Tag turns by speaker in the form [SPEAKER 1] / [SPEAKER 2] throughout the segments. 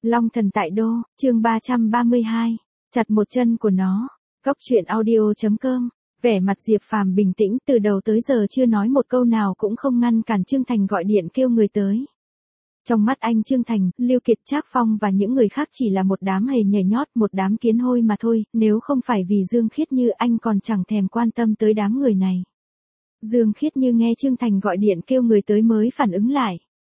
[SPEAKER 1] Long thần tại đô, chương 332, chặt một chân của nó. Góc truyện audio.com. Vẻ mặt Diệp Phàm bình tĩnh, từ đầu tới giờ chưa nói một câu nào cũng không ngăn cản Trương Thành gọi điện kêu người tới. Trong mắt anh Trương Thành, Lưu Kiệt, Trác Phong và những người khác chỉ là một đám hề nhảy nhót, một đám kiến hôi mà thôi, nếu không phải vì Dương Khiết Như anh còn chẳng thèm quan tâm tới đám người này. Dương Khiết Như nghe Trương Thành gọi điện kêu người tới mới phản ứng lại.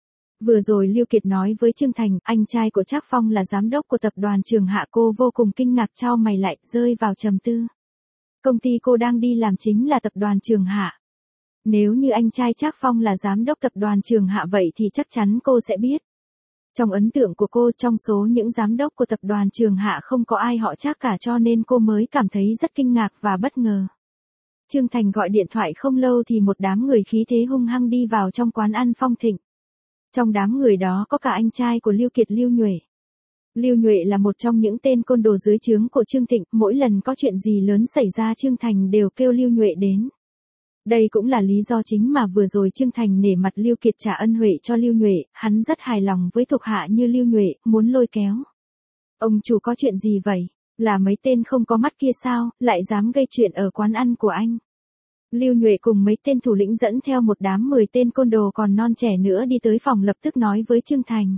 [SPEAKER 1] Vừa rồi Lưu Kiệt nói với Trương Thành, anh trai của Trác Phong là giám đốc của tập đoàn Trường Hạ, cô vô cùng kinh ngạc, chau mày lại, rơi vào trầm tư. Công ty cô đang đi làm chính là tập đoàn Trường Hạ. Nếu như anh trai Trác Phong là giám đốc tập đoàn Trường Hạ vậy thì chắc chắn cô sẽ biết. Trong ấn tượng của cô, trong số những giám đốc của tập đoàn Trường Hạ không có ai họ Trác cả, cho nên cô mới cảm thấy rất kinh ngạc và bất ngờ. Trương Thành gọi điện thoại không lâu thì một đám người khí thế hung hăng đi vào trong quán ăn Phong Thịnh. Trong đám người đó có cả anh trai của Lưu Kiệt, Lưu Nhuệ. Lưu Nhuệ là một trong những tên côn đồ dưới trướng của Trương Thịnh, mỗi lần có chuyện gì lớn xảy ra Trương Thành đều kêu Lưu Nhuệ đến. Đây cũng là lý do chính mà vừa rồi Trương Thành nể mặt Lưu Kiệt trả ân huệ cho Lưu Nhuệ, hắn rất hài lòng với thuộc hạ như Lưu Nhuệ, muốn lôi kéo. Ông chủ có chuyện gì vậy? Là mấy tên không có mắt kia sao, lại dám gây chuyện ở quán ăn của anh? Lưu Nhuệ cùng mấy tên thủ lĩnh dẫn theo một đám 10 tên côn đồ còn non trẻ nữa đi tới phòng, lập tức nói với Trương Thành.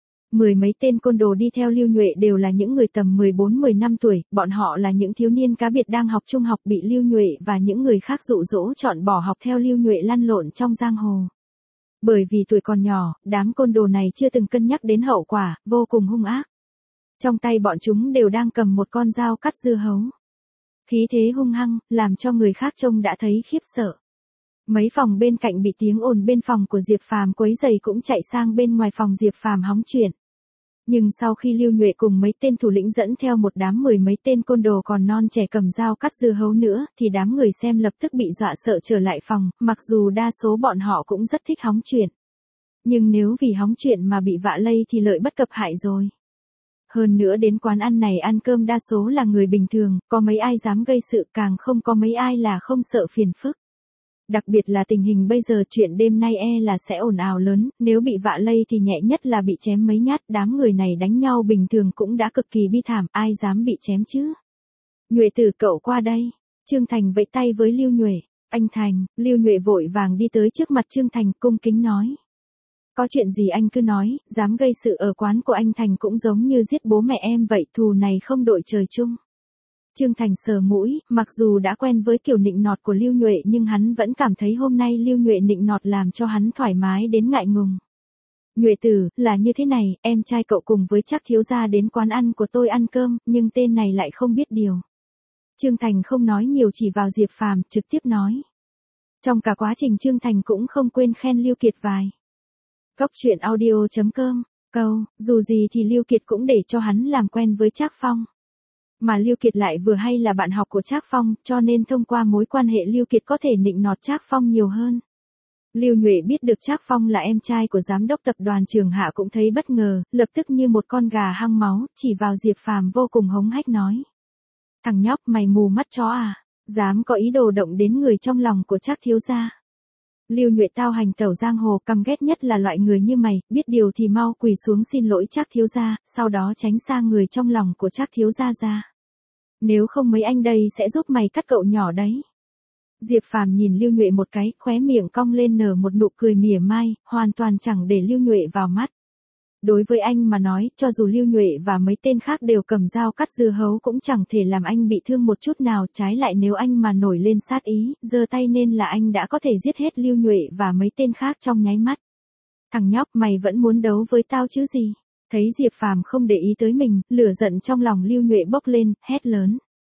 [SPEAKER 1] 10 mấy tên côn đồ đi theo Lưu Nhuệ đều là những người tầm 14-15 tuổi, bọn họ là những thiếu niên cá biệt đang học trung học, bị Lưu Nhuệ và những người khác dụ dỗ chọn bỏ học theo Lưu Nhuệ lăn lộn trong giang hồ. Bởi vì tuổi còn nhỏ, đám côn đồ này chưa từng cân nhắc đến hậu quả, vô cùng hung ác. Trong tay bọn chúng đều đang cầm một con dao cắt dưa hấu. Khí thế hung hăng, làm cho người khác trông đã thấy khiếp sợ. Mấy phòng bên cạnh bị tiếng ồn bên phòng của Diệp Phàm quấy rầy cũng chạy sang bên ngoài phòng Diệp Phàm hóng chuyện. Nhưng sau khi Lưu Nhuệ cùng mấy tên thủ lĩnh dẫn theo một đám 10 mấy tên côn đồ còn non trẻ cầm dao cắt dưa hấu nữa, thì đám người xem lập tức bị dọa sợ trở lại phòng, mặc dù đa số bọn họ cũng rất thích hóng chuyện. Nhưng nếu vì hóng chuyện mà bị vạ lây thì lợi bất cập hại rồi. Hơn nữa đến quán ăn này ăn cơm đa số là người bình thường, có mấy ai dám gây sự, càng không có mấy ai là không sợ phiền phức. Đặc biệt là tình hình bây giờ, chuyện đêm nay là sẽ ồn ào lớn, nếu bị vạ lây thì nhẹ nhất là bị chém mấy nhát, đám người này đánh nhau bình thường cũng đã cực kỳ bi thảm, ai dám bị chém chứ. Nhuệ tử, cậu qua đây. Trương Thành vẫy tay với Lưu Nhuệ. Anh Thành. Lưu Nhuệ vội vàng đi tới trước mặt Trương Thành, cung kính nói. Có chuyện gì anh cứ nói, dám gây sự ở quán của anh Thành cũng giống như giết bố mẹ em vậy, thù này không đội trời chung. Trương Thành sờ mũi, mặc dù đã quen với kiểu nịnh nọt của Lưu Nhuệ nhưng hắn vẫn cảm thấy hôm nay Lưu Nhuệ nịnh nọt làm cho hắn thoải mái đến ngại ngùng. Nhuệ tử, là như thế này, em trai cậu cùng với Trác thiếu gia đến quán ăn của tôi ăn cơm, nhưng tên này lại không biết điều. Trương Thành không nói nhiều, chỉ vào Diệp Phàm, trực tiếp nói. Trong cả quá trình Trương Thành cũng không quên khen Lưu Kiệt vài. Góc truyện audio.com, câu, dù gì thì Lưu Kiệt cũng để cho hắn làm quen với Trác Phong. Mà Lưu Kiệt lại vừa hay là bạn học của Trác Phong, cho nên thông qua mối quan hệ Lưu Kiệt có thể nịnh nọt Trác Phong nhiều hơn. Lưu Nhuệ biết được Trác Phong là em trai của giám đốc tập đoàn Trường Hạ cũng thấy bất ngờ, lập tức như một con gà hăng máu, chỉ vào Diệp Phàm vô cùng hống hách nói. Thằng nhóc, mày mù mắt chó à, dám có ý đồ động đến người trong lòng của Trác thiếu gia. Lưu Nhuệ tao hành tẩu giang hồ, căm ghét nhất là loại người như mày, biết điều thì mau quỳ xuống xin lỗi Trác thiếu gia, sau đó tránh xa người trong lòng của Trác thiếu gia ra. Nếu không mấy anh đây sẽ giúp mày cắt cậu nhỏ đấy. Diệp Phàm nhìn Lưu Nhuệ một cái, khóe miệng cong lên nở một nụ cười mỉa mai, hoàn toàn chẳng để Lưu Nhuệ vào mắt. Đối với anh mà nói, cho dù Lưu Nhuệ và mấy tên khác đều cầm dao cắt dưa hấu cũng chẳng thể làm anh bị thương một chút nào, trái lại nếu anh mà nổi lên sát ý, giơ tay nên là anh đã có thể giết hết Lưu Nhuệ và mấy tên khác trong nháy mắt. Thằng nhóc, mày vẫn muốn đấu với tao chứ gì? Thấy Diệp Phàm không để ý tới mình, lửa giận trong lòng Lưu Nhuệ bốc lên, hét lớn.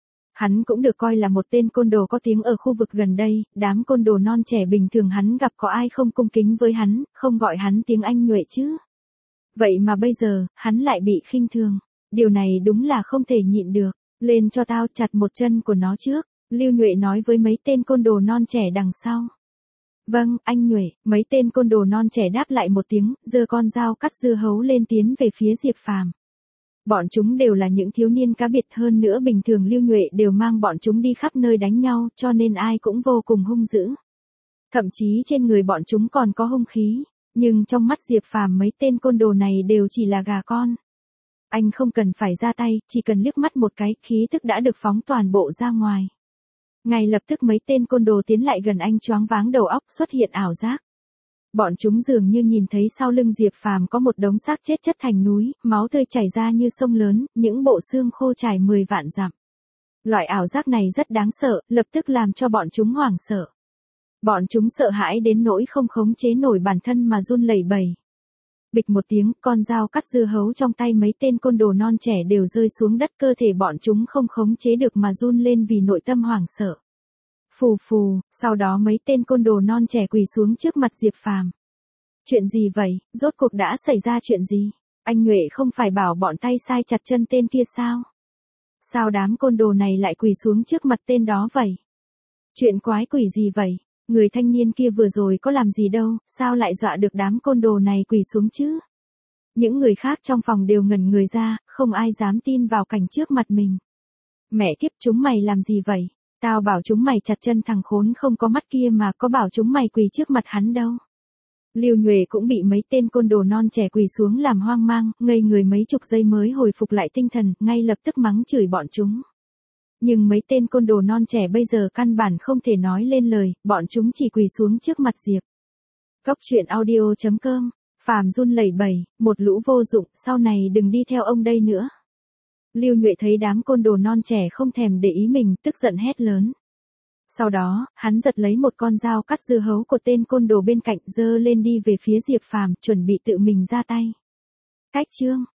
[SPEAKER 1] Hắn cũng được coi là một tên côn đồ có tiếng ở khu vực gần đây, đám côn đồ non trẻ bình thường hắn gặp có ai không cung kính với hắn, không gọi hắn tiếng anh Nhuệ chứ. Vậy mà bây giờ, hắn lại bị khinh thường. Điều này đúng là không thể nhịn được. Lên cho tao, chặt một chân của nó trước. Lưu Nhuệ nói với mấy tên côn đồ non trẻ đằng sau. Vâng, anh Nhuệ. Mấy tên côn đồ non trẻ đáp lại một tiếng, giơ con dao cắt dưa hấu lên tiến về phía Diệp Phàm. Bọn chúng đều là những thiếu niên cá biệt, hơn nữa bình thường Lưu Nhuệ đều mang bọn chúng đi khắp nơi đánh nhau, cho nên ai cũng vô cùng hung dữ. Thậm chí trên người bọn chúng còn có hung khí. Nhưng trong mắt Diệp Phàm mấy tên côn đồ này đều chỉ là gà con. Anh không cần phải ra tay, chỉ cần liếc mắt một cái, khí tức đã được phóng toàn bộ ra ngoài. Ngay lập tức mấy tên côn đồ tiến lại gần anh, choáng váng đầu óc, xuất hiện ảo giác. Bọn chúng dường như nhìn thấy sau lưng Diệp Phàm có một đống xác chết chất thành núi, máu tươi chảy ra như sông lớn, những bộ xương khô trải 10 vạn dặm. Loại ảo giác này rất đáng sợ, lập tức làm cho bọn chúng hoảng sợ. Bọn chúng sợ hãi đến nỗi không khống chế nổi bản thân mà run lẩy bẩy. Bịch một tiếng, con dao cắt dưa hấu trong tay mấy tên côn đồ non trẻ đều rơi xuống đất, cơ thể bọn chúng không khống chế được mà run lên vì nội tâm hoảng sợ. Phù phù, sau đó mấy tên côn đồ non trẻ quỳ xuống trước mặt Diệp Phàm. Chuyện gì vậy, rốt cuộc đã xảy ra chuyện gì? Anh Nhuệ không phải bảo bọn tay sai chặt chân tên kia sao? Sao đám côn đồ này lại quỳ xuống trước mặt tên đó vậy? Chuyện quái quỷ gì vậy? Người thanh niên kia vừa rồi có làm gì đâu, sao lại dọa được đám côn đồ này quỳ xuống chứ? Những người khác trong phòng đều ngẩn người ra, không ai dám tin vào cảnh trước mặt mình. Mẹ kiếp, chúng mày làm gì vậy? Tao bảo chúng mày chặt chân thằng khốn không có mắt kia mà, có bảo chúng mày quỳ trước mặt hắn đâu. Lưu Nhuệ cũng bị mấy tên côn đồ non trẻ quỳ xuống làm hoang mang, ngây người mấy chục giây mới hồi phục lại tinh thần, ngay lập tức mắng chửi bọn chúng. Nhưng mấy tên côn đồ non trẻ bây giờ căn bản không thể nói lên lời, bọn chúng chỉ quỳ xuống trước mặt Diệp. Cốc truyện audio.com, Phàm run lẩy bẩy, một lũ vô dụng, sau này đừng đi theo ông đây nữa. Lưu Nhuệ thấy đám côn đồ non trẻ không thèm để ý mình, tức giận hét lớn. Sau đó, hắn giật lấy một con dao cắt dưa hấu của tên côn đồ bên cạnh, giơ lên đi về phía Diệp Phàm, chuẩn bị tự mình ra tay. Cách chương